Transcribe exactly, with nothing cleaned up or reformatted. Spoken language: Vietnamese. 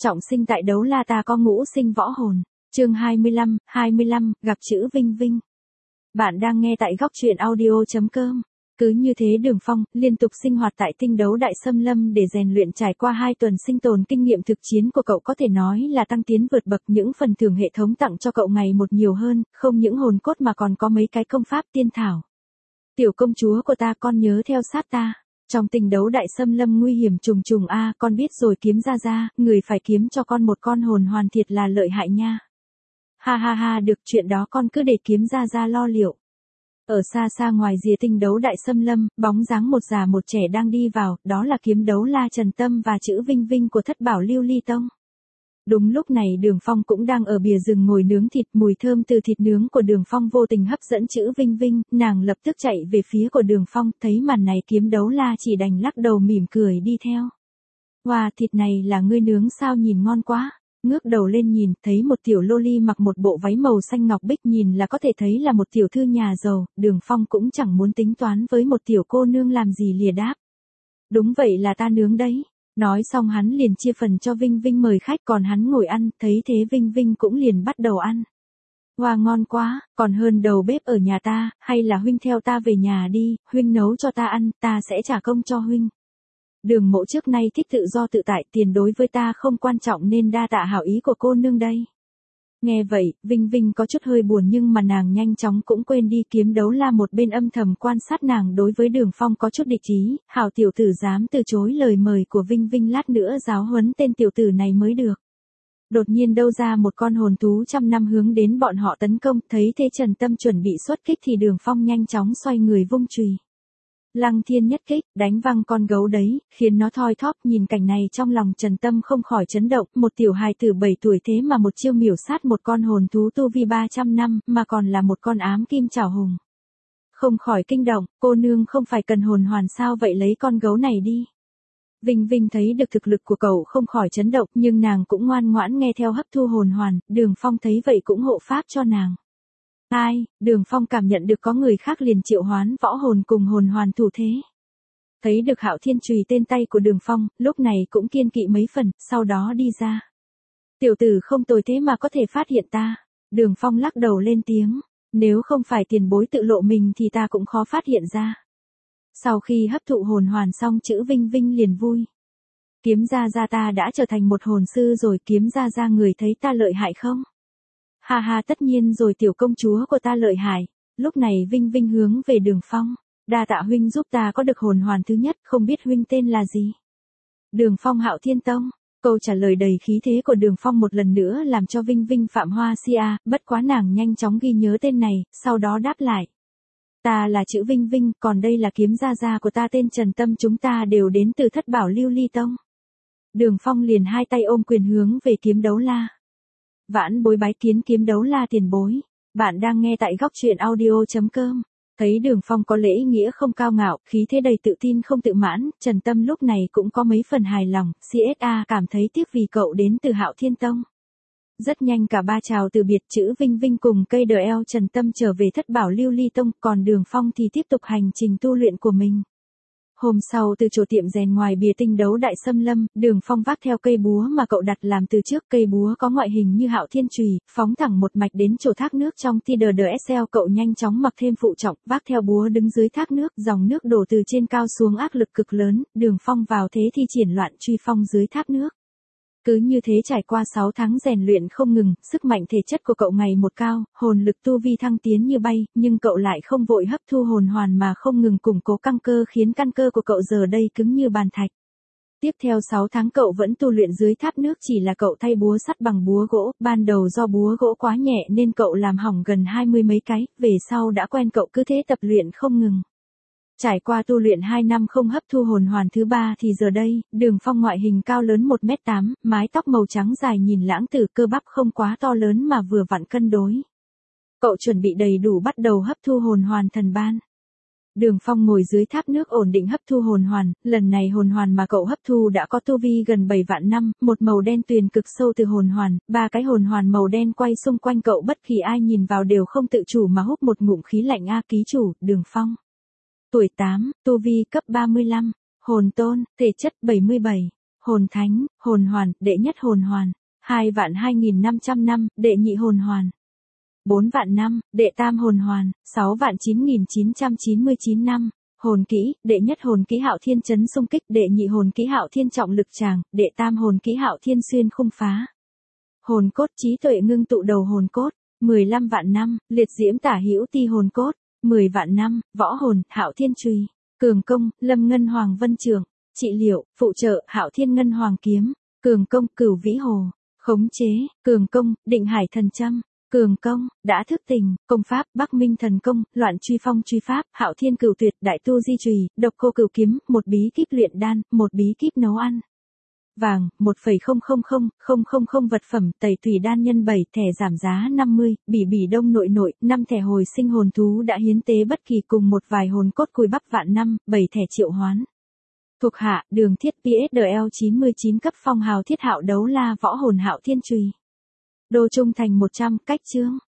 trọng sinh tại đấu la ta có ngũ sinh võ hồn. Chương hai mươi lăm, hai mươi lăm, gặp chữ Vinh Vinh. Bạn đang nghe tại góc truyện audio chấm com. Cứ như thế Đường Phong liên tục sinh hoạt tại tinh đấu đại xâm lâm để rèn luyện, trải qua hai tuần sinh tồn, kinh nghiệm thực chiến của cậu có thể nói là tăng tiến vượt bậc, những phần thưởng hệ thống tặng cho cậu ngày một nhiều hơn, không những hồn cốt mà còn có mấy cái công pháp tiên thảo. Tiểu công chúa của ta, con nhớ theo sát ta. Trong tinh đấu đại xâm lâm nguy hiểm trùng trùng a, con biết rồi kiếm ra ra, người phải kiếm cho con một con hồn hoàn thiệt là lợi hại nha. Ha ha ha, được, chuyện đó con cứ để kiếm ra ra lo liệu. Ở xa xa ngoài rìa tinh đấu đại xâm lâm, bóng dáng một già một trẻ đang đi vào, đó là kiếm đấu la Trần Tâm và chữ Vinh Vinh của thất bảo Lưu Ly Tông. Đúng lúc này Đường Phong cũng đang ở bìa rừng ngồi nướng thịt, mùi thơm từ thịt nướng của Đường Phong vô tình hấp dẫn chữ Vinh Vinh, nàng lập tức chạy về phía của Đường Phong, thấy màn này kiếm đấu la chỉ đành lắc đầu mỉm cười đi theo. Wow, thịt này là ngươi nướng sao, nhìn ngon quá. Ngước đầu lên nhìn, thấy một tiểu loli mặc một bộ váy màu xanh ngọc bích, nhìn là có thể thấy là một tiểu thư nhà giàu. Đường Phong cũng chẳng muốn tính toán với một tiểu cô nương làm gì, lìa đáp. Đúng vậy, là ta nướng đấy. Nói xong hắn liền chia phần cho Vinh Vinh mời khách, còn hắn ngồi ăn, thấy thế Vinh Vinh cũng liền bắt đầu ăn. Wow, ngon quá, còn hơn đầu bếp ở nhà ta, hay là huynh theo ta về nhà đi, huynh nấu cho ta ăn, ta sẽ trả công cho huynh. Đường mộ trước nay thích tự do tự tại, tiền đối với ta không quan trọng nên đa tạ hảo ý của cô nương đây. Nghe vậy, Vinh Vinh có chút hơi buồn nhưng mà nàng nhanh chóng cũng quên đi, kiếm đấu la một bên âm thầm quan sát nàng, đối với Đường Phong có chút địch ý, hảo tiểu tử dám từ chối lời mời của Vinh Vinh, lát nữa giáo huấn tên tiểu tử này mới được. Đột nhiên đâu ra một con hồn thú trăm năm hướng đến bọn họ tấn công, thấy thế Trần Tâm chuẩn bị xuất kích thì Đường Phong nhanh chóng xoay người vung chùy. Lăng thiên nhất kích, đánh văng con gấu đấy, khiến nó thoi thóp. Nhìn cảnh này trong lòng Trần Tâm không khỏi chấn động, một tiểu hài tử bảy tuổi thế mà một chiêu miểu sát một con hồn thú tu vi ba trăm năm, mà còn là một con ám kim chảo hùng. Không khỏi kinh động, cô nương không phải cần hồn hoàn sao vậy, lấy con gấu này đi. Vinh Vinh thấy được thực lực của cậu không khỏi chấn động, nhưng nàng cũng ngoan ngoãn nghe theo hấp thu hồn hoàn, Đường Phong thấy vậy cũng hộ pháp cho nàng. Ai, Đường Phong cảm nhận được có người khác liền triệu hoán võ hồn cùng hồn hoàn thủ thế. Thấy được Hạo Thiên chùy tên tay của Đường Phong, lúc này cũng kiên kỵ mấy phần, sau đó đi ra. Tiểu tử không tồi thế mà có thể phát hiện ta. Đường Phong lắc đầu lên tiếng, nếu không phải tiền bối tự lộ mình thì ta cũng khó phát hiện ra. Sau khi hấp thụ hồn hoàn xong, chữ Vinh Vinh liền vui. Kiếm ra ra, ta đã trở thành một hồn sư rồi, kiếm ra ra người thấy ta lợi hại không? Ha ha, tất nhiên rồi, tiểu công chúa của ta lợi hại. Lúc này Vinh Vinh hướng về Đường Phong, đa tạ huynh giúp ta có được hồn hoàn thứ nhất, không biết huynh tên là gì? Đường Phong, Hạo Thiên Tông. Câu trả lời đầy khí thế của Đường Phong một lần nữa làm cho Vinh Vinh phạm hoa si a, bất quá nàng nhanh chóng ghi nhớ tên này, sau đó đáp lại. Ta là chữ Vinh Vinh, còn đây là kiếm gia gia của ta tên Trần Tâm, chúng ta đều đến từ thất bảo Lưu Ly Tông. Đường Phong liền hai tay ôm quyền hướng về kiếm đấu la. Vãn bối bái kiến kiếm đấu la tiền bối. Bạn đang nghe tại góc truyện audio chấm com. Thấy Đường Phong có lễ nghĩa không cao ngạo, khí thế đầy tự tin không tự mãn, Trần Tâm lúc này cũng có mấy phần hài lòng, xê ét a cảm thấy tiếc vì cậu đến từ Hạo Thiên Tông. Rất nhanh cả ba chào từ biệt, chữ Vinh Vinh cùng cây đờ eo Trần Tâm trở về thất bảo Lưu Ly Tông, còn Đường Phong thì tiếp tục hành trình tu luyện của mình. Hôm sau từ chỗ tiệm rèn ngoài bìa tinh đấu đại xâm lâm, Đường Phong vác theo cây búa mà cậu đặt làm từ trước, cây búa có ngoại hình như Hạo Thiên chùy, phóng thẳng một mạch đến chỗ thác nước trong tê đê đê ét lờ, cậu nhanh chóng mặc thêm phụ trọng, vác theo búa đứng dưới thác nước, dòng nước đổ từ trên cao xuống áp lực cực lớn, Đường Phong vào thế thi triển loạn truy phong dưới thác nước. Cứ như thế trải qua sáu tháng rèn luyện không ngừng, sức mạnh thể chất của cậu ngày một cao, hồn lực tu vi thăng tiến như bay, nhưng cậu lại không vội hấp thu hồn hoàn mà không ngừng củng cố căn cơ, khiến căn cơ của cậu giờ đây cứng như bàn thạch. Tiếp theo sáu tháng cậu vẫn tu luyện dưới thác nước, chỉ là cậu thay búa sắt bằng búa gỗ, ban đầu do búa gỗ quá nhẹ nên cậu làm hỏng gần hai mươi mấy cái, về sau đã quen cậu cứ thế tập luyện không ngừng. Trải qua tu luyện hai năm không hấp thu hồn hoàn thứ ba thì giờ đây, Đường Phong ngoại hình cao lớn một mét tám, mái tóc màu trắng dài nhìn lãng tử, cơ bắp không quá to lớn mà vừa vặn cân đối. Cậu chuẩn bị đầy đủ bắt đầu hấp thu hồn hoàn thần ban. Đường Phong ngồi dưới thác nước ổn định hấp thu hồn hoàn, lần này hồn hoàn mà cậu hấp thu đã có tu vi gần bảy vạn năm, một màu đen tuyền cực sâu từ hồn hoàn, ba cái hồn hoàn màu đen quay xung quanh cậu, bất kỳ ai nhìn vào đều không tự chủ mà hút một ngụm khí lạnh. A ký chủ, Đường Phong. Tuổi tám, tu vi cấp ba mươi lăm, hồn tôn, thể chất bảy mươi bảy, hồn thánh, hồn hoàn, đệ nhất hồn hoàn. hai vạn hai nghìn năm trăm năm, đệ nhị hồn hoàn. bốn vạn năm, đệ tam hồn hoàn. sáu vạn chín nghìn chín trăm chín mươi chín năm. Hồn kỹ, đệ nhất hồn kỹ Hạo Thiên Chấn Xung Kích, đệ nhị hồn kỹ Hạo Thiên Trọng Lực Tràng, đệ tam hồn kỹ Hạo Thiên Xuyên Khung Phá. Hồn cốt trí tuệ ngưng tụ đầu hồn cốt. mười lăm vạn năm, liệt diễm tả hữu ti hồn cốt. mười vạn năm, võ hồn, Hạo Thiên Chùy. Cường công, Lâm Ngân Hoàng Vân Trường. Trị liệu, phụ trợ, Hạo Thiên Ngân Hoàng Kiếm. Cường công, Cửu Vĩ Hồ. Khống chế, cường công, Định Hải Thần Châm. Cường công, đã thức tỉnh, công pháp, Bắc Minh Thần Công, Loạn Truy Phong Truy Pháp, Hạo Thiên Cửu Tuyệt, Đại Tu Di Chùy, Độc Cô Cửu Kiếm, một bí kíp luyện đan, một bí kíp nấu ăn. Vàng, một phẩy không không không không không không vật phẩm, tẩy tùy đan nhân bảy, thẻ giảm giá năm mươi, bỉ bỉ đông nội nội, năm thẻ hồi sinh hồn thú đã hiến tế bất kỳ cùng một vài hồn cốt cùi bắp vạn năm, bảy thẻ triệu hoán. Thuộc hạ, Đường Thiết pê ét đê lờ chín mươi chín cấp phong hào thiết hạo đấu la võ hồn Hạo Thiên Chùy. Đô trung thành một trăm, cách chương.